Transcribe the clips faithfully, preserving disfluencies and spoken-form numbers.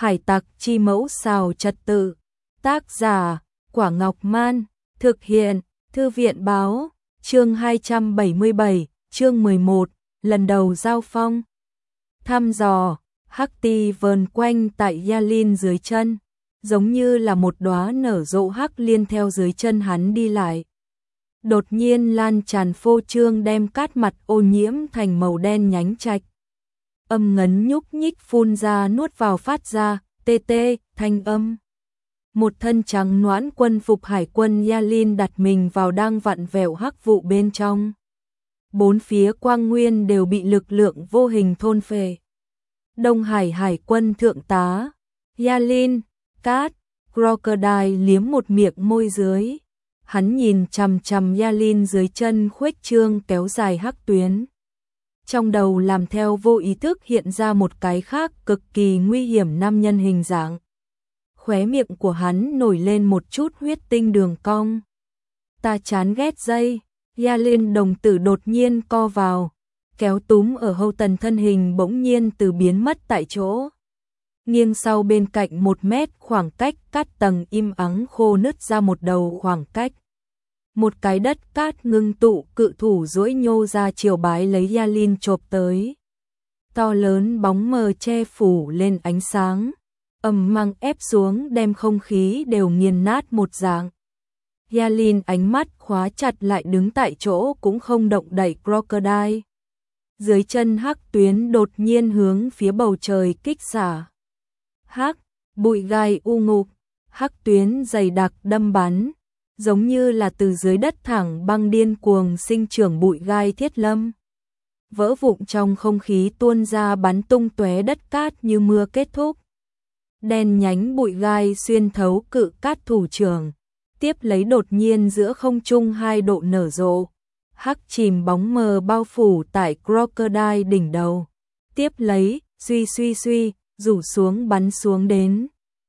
Hải tặc chi mẫu xào trật tự. Tác giả, Quả Ngọc Man. Thực hiện, Thư viện báo. Chương hai trăm bảy mươi bảy, chương mười một, lần đầu giao phong. Thăm dò, hắc ti vờn quanh tại Yalin dưới chân, giống như là một đóa nở rộ hắc liên theo dưới chân hắn đi lại. Đột nhiên lan tràn phô trương đem cát mặt ô nhiễm thành màu đen nhánh trạch. Âm ngấn nhúc nhích phun ra nuốt vào phát ra, tê tê, thanh âm. Một thân trắng nõn quân phục hải quân Yalin đặt mình vào đang vặn vẹo hắc vụ bên trong. Bốn phía quang nguyên đều bị lực lượng vô hình thôn phệ. Đông Hải hải quân thượng tá, Yalin, Cát, Crocodile liếm một miệng môi dưới. Hắn nhìn chằm chằm Yalin dưới chân khuếch trương kéo dài hắc tuyến. Trong đầu làm theo vô ý thức hiện ra một cái khác cực kỳ nguy hiểm nam nhân hình dạng. Khóe miệng của hắn nổi lên một chút huyết tinh đường cong. Ta chán ghét dây. Yalin đồng tử đột nhiên co vào, kéo túm ở hâu tần thân hình bỗng nhiên từ biến mất tại chỗ. Nghiêng sau bên cạnh một mét khoảng cách cát tầng im ắng khô nứt ra một đầu khoảng cách. Một cái đất cát ngưng tụ cự thủ duỗi nhô ra chiều bái lấy Yalin chộp tới. To lớn bóng mờ che phủ lên ánh sáng, ầm mang ép xuống đem không khí đều nghiền nát một dạng. Yalin ánh mắt khóa chặt lại đứng tại chỗ cũng không động đậy Crocodile. Dưới chân hắc tuyến đột nhiên hướng phía bầu trời kích xả. Hắc, bụi gai u ngục, hắc tuyến dày đặc đâm bắn, giống như là từ dưới đất thẳng băng điên cuồng sinh trưởng bụi gai thiết lâm. Vỡ vụn trong không khí tuôn ra bắn tung tóe đất cát như mưa kết thúc. Đen nhánh bụi gai xuyên thấu cự cát thủ trưởng, tiếp lấy đột nhiên giữa không trung hai độ nở rộ. Hắc chìm bóng mờ bao phủ tại Crocodile đỉnh đầu. Tiếp lấy, suy suy suy, rủ xuống bắn xuống đến.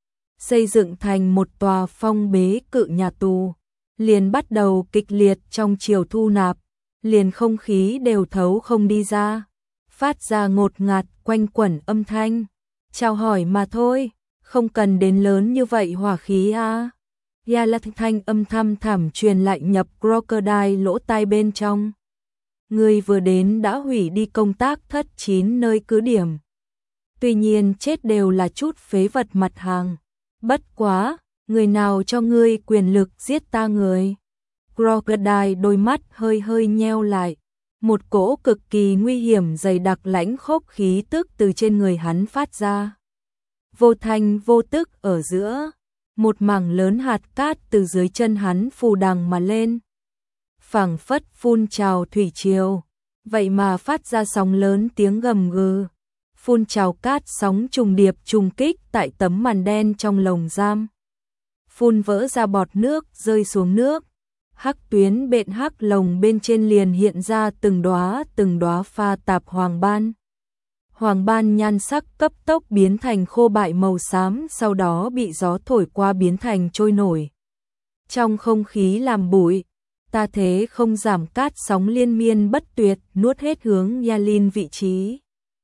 Xây dựng thành một tòa phong bế cự nhà tù. Liền bắt đầu kịch liệt trong chiều thu nạp. Liền không khí đều thấu không đi ra. Phát ra ngột ngạt quanh quẩn âm thanh. Chào hỏi mà thôi, không cần đến lớn như vậy hỏa khí à. Yala thanh âm thăm thẳm truyền lại nhập Crocodile lỗ tai bên trong. Người vừa đến đã hủy đi công tác thất chín nơi cứ điểm. Tuy nhiên chết đều là chút phế vật mặt hàng. Bất quá, người nào cho ngươi quyền lực giết ta người? Crocodile đôi mắt hơi hơi nheo lại. Một cỗ cực kỳ nguy hiểm dày đặc lãnh khốc khí tức từ trên người hắn phát ra. Vô thanh vô tức ở giữa. Một mảng lớn hạt cát từ dưới chân hắn phù đằng mà lên. Phảng phất phun trào thủy triều, vậy mà phát ra sóng lớn tiếng gầm gừ. Phun trào cát sóng trùng điệp trùng kích tại tấm màn đen trong lồng giam. Phun vỡ ra bọt nước rơi xuống nước. Hắc tuyến bện hắc lồng bên trên liền hiện ra từng đóa từng đóa pha tạp hoàng ban. Hoàng ban nhan sắc cấp tốc biến thành khô bại màu xám, sau đó bị gió thổi qua biến thành trôi nổi. Trong không khí làm bụi, ta thế không giảm cát sóng liên miên bất tuyệt nuốt hết hướng Yalin vị trí.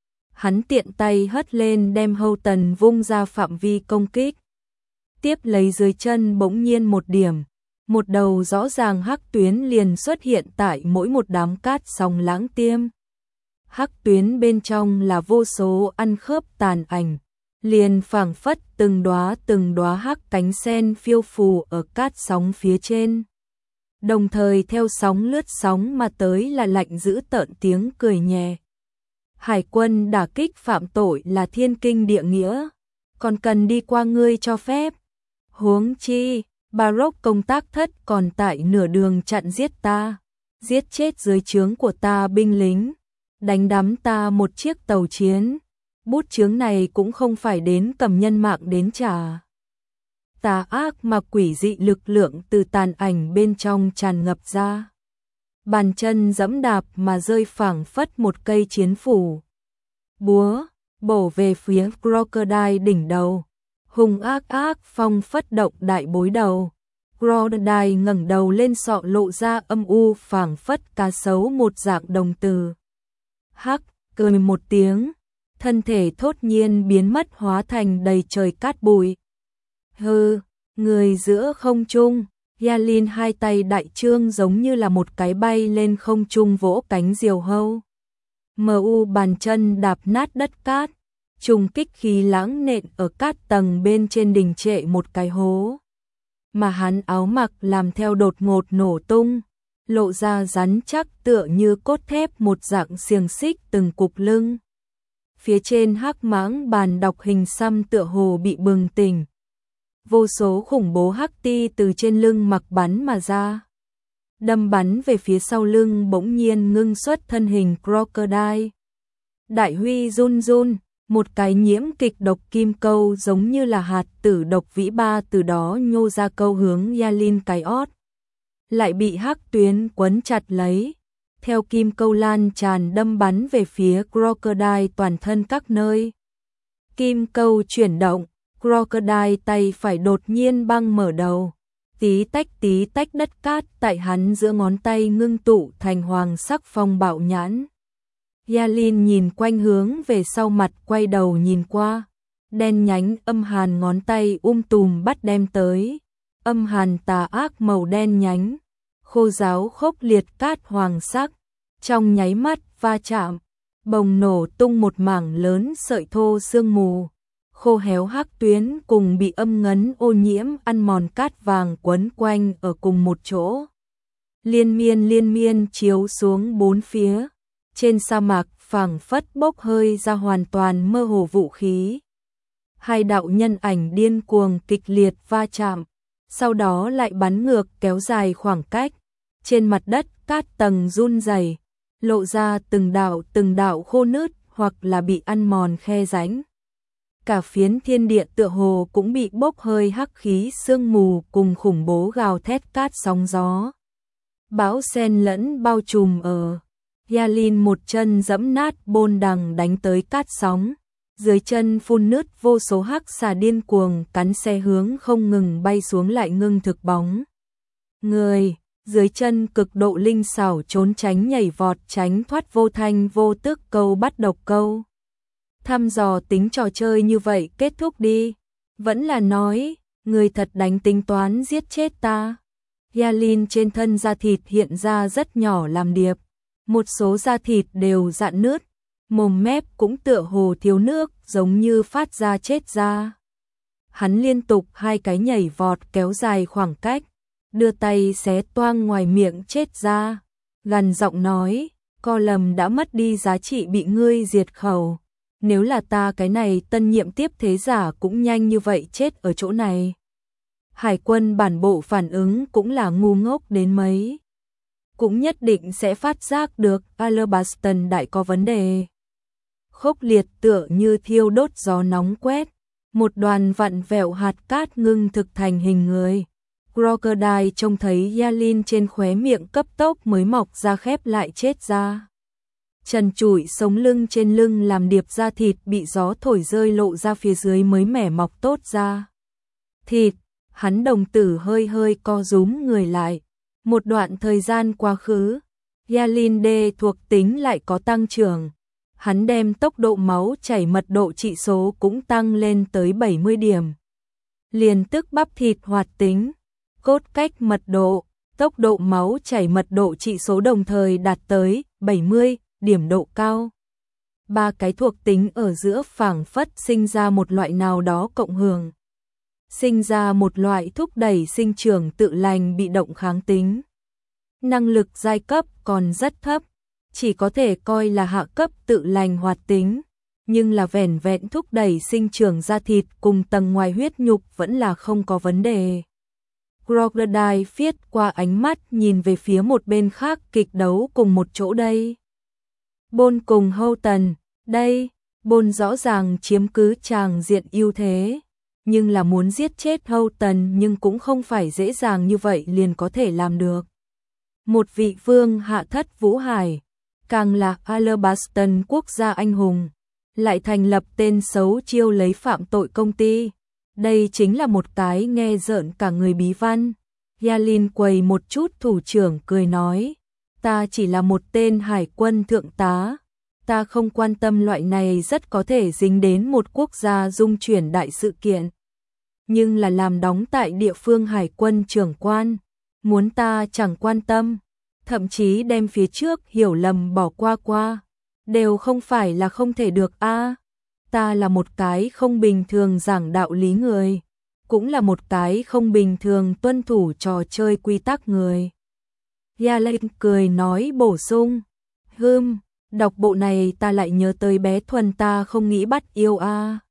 Hắn tiện tay hất lên đem hâu tần vung ra phạm vi công kích. Tiếp lấy dưới chân bỗng nhiên một điểm, một đầu rõ ràng hắc tuyến liền xuất hiện tại mỗi một đám cát sóng lãng tiêm. Hắc tuyến bên trong là vô số ăn khớp tàn ảnh, liền phảng phất từng đóa từng đóa hắc cánh sen phiêu phù ở cát sóng phía trên. Đồng thời theo sóng lướt sóng mà tới là lạnh dữ tợn tiếng cười nhẹ. Hải quân đả kích phạm tội là thiên kinh địa nghĩa, còn cần đi qua ngươi cho phép. Huống chi, Baroque công tác thất còn tại nửa đường chặn giết ta, giết chết dưới trướng của ta binh lính. Đánh đắm ta một chiếc tàu chiến, bút chướng này cũng không phải đến cầm nhân mạng đến trả. Tà ác mà quỷ dị lực lượng từ tàn ảnh bên trong tràn ngập ra. Bàn chân giẫm đạp mà rơi phảng phất một cây chiến phủ. Búa, bổ về phía Crocodile đỉnh đầu. Hung ác ác phong phất động đại bối đầu. Crocodile ngẩng đầu lên sọ lộ ra âm u phảng phất cá sấu một dạng đồng từ. Hắc, cười một tiếng, thân thể thốt nhiên biến mất hóa thành đầy trời cát bụi. Hừ, người giữa không trung, Yalin hai tay đại trương giống như là một cái bay lên không trung vỗ cánh diều hâu. Mờ u bàn chân đạp nát đất cát, trùng kích khí lãng nện ở cát tầng bên trên đình trệ một cái hố. Mà hắn áo mặc làm theo đột ngột nổ tung, lộ ra rắn chắc tựa như cốt thép một dạng xiềng xích từng cục lưng. Phía trên hắc mãng bàn đọc hình xăm tựa hồ bị bừng tỉnh. Vô số khủng bố hắc ti từ trên lưng mặc bắn mà ra. Đâm bắn về phía sau lưng bỗng nhiên ngưng xuất thân hình crocodile. Đại huy run run, một cái nhiễm kịch độc kim câu giống như là hạt tử độc vĩ ba từ đó nhô ra câu hướng Yalin cái ót. Lại bị hắc tuyến quấn chặt lấy. Theo kim câu lan tràn đâm bắn về phía crocodile toàn thân các nơi. Kim câu chuyển động, crocodile tay phải đột nhiên băng mở đầu. Tí tách tí tách đất cát tại hắn giữa ngón tay ngưng tụ thành hoàng sắc phong bạo nhãn. Yalin nhìn quanh hướng về sau mặt quay đầu nhìn qua. Đen nhánh âm hàn ngón tay um tùm bắt đem tới. Âm hàn tà ác màu đen nhánh. Khô ráo khốc liệt cát hoàng sắc. Trong nháy mắt va chạm. Bồng nổ tung một mảng lớn sợi thô sương mù. Khô héo hắc tuyến cùng bị âm ngấn ô nhiễm ăn mòn cát vàng quấn quanh ở cùng một chỗ. Liên miên liên miên chiếu xuống bốn phía. Trên sa mạc phảng phất bốc hơi ra hoàn toàn mơ hồ vũ khí. Hai đạo nhân ảnh điên cuồng kịch liệt va chạm. Sau đó lại bắn ngược kéo dài khoảng cách. Trên mặt đất cát tầng run rẩy, lộ ra từng đạo từng đạo khô nứt hoặc là bị ăn mòn khe rãnh. Cả phiến thiên địa tựa hồ cũng bị bốc hơi hắc khí sương mù cùng khủng bố gào thét cát sóng gió. Bão sen lẫn bao trùm ở. Yalin một chân giẫm nát bôn đằng đánh tới cát sóng. Dưới chân phun nứt vô số hắc xà điên cuồng cắn xe hướng không ngừng bay xuống lại ngưng thực bóng. Người, dưới chân cực độ linh xảo trốn tránh nhảy vọt tránh thoát vô thanh vô tức câu bắt độc câu. Thăm dò tính trò chơi như vậy kết thúc đi. Vẫn là nói, người thật đánh tính toán giết chết ta. Yalin trên thân da thịt hiện ra rất nhỏ làm điệp. Một số da thịt đều rạn nứt. Mồm mép cũng tựa hồ thiếu nước giống như phát ra chết ra. Hắn liên tục hai cái nhảy vọt kéo dài khoảng cách. Đưa tay xé toang ngoài miệng chết ra. Gằn giọng nói, co lầm đã mất đi giá trị bị ngươi diệt khẩu. Nếu là ta cái này tân nhiệm tiếp thế giả cũng nhanh như vậy chết ở chỗ này. Hải quân bản bộ phản ứng cũng là ngu ngốc đến mấy. Cũng nhất định sẽ phát giác được Alabaston đại có vấn đề. Khốc liệt tựa như thiêu đốt gió nóng quét. Một đoàn vặn vẹo hạt cát ngưng thực thành hình người. Crocodile trông thấy Yalin trên khóe miệng cấp tốc mới mọc ra khép lại chết ra. Trần trụi sống lưng trên lưng làm điệp da thịt bị gió thổi rơi lộ ra phía dưới mới mẻ mọc tốt ra. Thịt, hắn đồng tử hơi hơi co rúm người lại. Một đoạn thời gian quá khứ, Yalin D thuộc tính lại có tăng trưởng. Hắn đem tốc độ máu chảy mật độ trị số cũng tăng lên tới bảy mươi điểm. Liền tức bắp thịt hoạt tính, cốt cách mật độ, tốc độ máu chảy mật độ trị số đồng thời đạt tới bảy mươi điểm độ cao. Ba cái thuộc tính ở giữa phảng phất sinh ra một loại nào đó cộng hưởng. Sinh ra một loại thúc đẩy sinh trưởng tự lành bị động kháng tính. Năng lực giai cấp còn rất thấp, chỉ có thể coi là hạ cấp tự lành hoạt tính, nhưng là vẻn vẹn thúc đẩy sinh trưởng da thịt cùng tầng ngoài huyết nhục vẫn là không có vấn đề. Crocodile phiết qua ánh mắt nhìn về phía một bên khác kịch đấu cùng một chỗ đây. Bôn cùng Houghton, đây, Bôn rõ ràng chiếm cứ tràng diện ưu thế, nhưng là muốn giết chết Houghton nhưng cũng không phải dễ dàng như vậy liền có thể làm được. Một vị vương hạ thất Vũ Hải, càng là Alabaston quốc gia anh hùng, lại thành lập tên xấu chiêu lấy phạm tội công ty. Đây chính là một cái nghe rợn cả người bí văn. Yalin quầy một chút thủ trưởng cười nói, ta chỉ là một tên hải quân thượng tá, ta không quan tâm loại này rất có thể dính đến một quốc gia dung chuyển đại sự kiện. Nhưng là làm đóng tại địa phương hải quân trưởng quan, muốn ta chẳng quan tâm, thậm chí đem phía trước hiểu lầm bỏ qua qua, đều không phải là không thể được a. Ta là một cái không bình thường giảng đạo lý người, cũng là một cái không bình thường tuân thủ trò chơi quy tắc người. Ya Lệnh cười nói bổ sung, hưm, đọc bộ này ta lại nhớ tới bé Thuần ta không nghĩ bắt yêu a.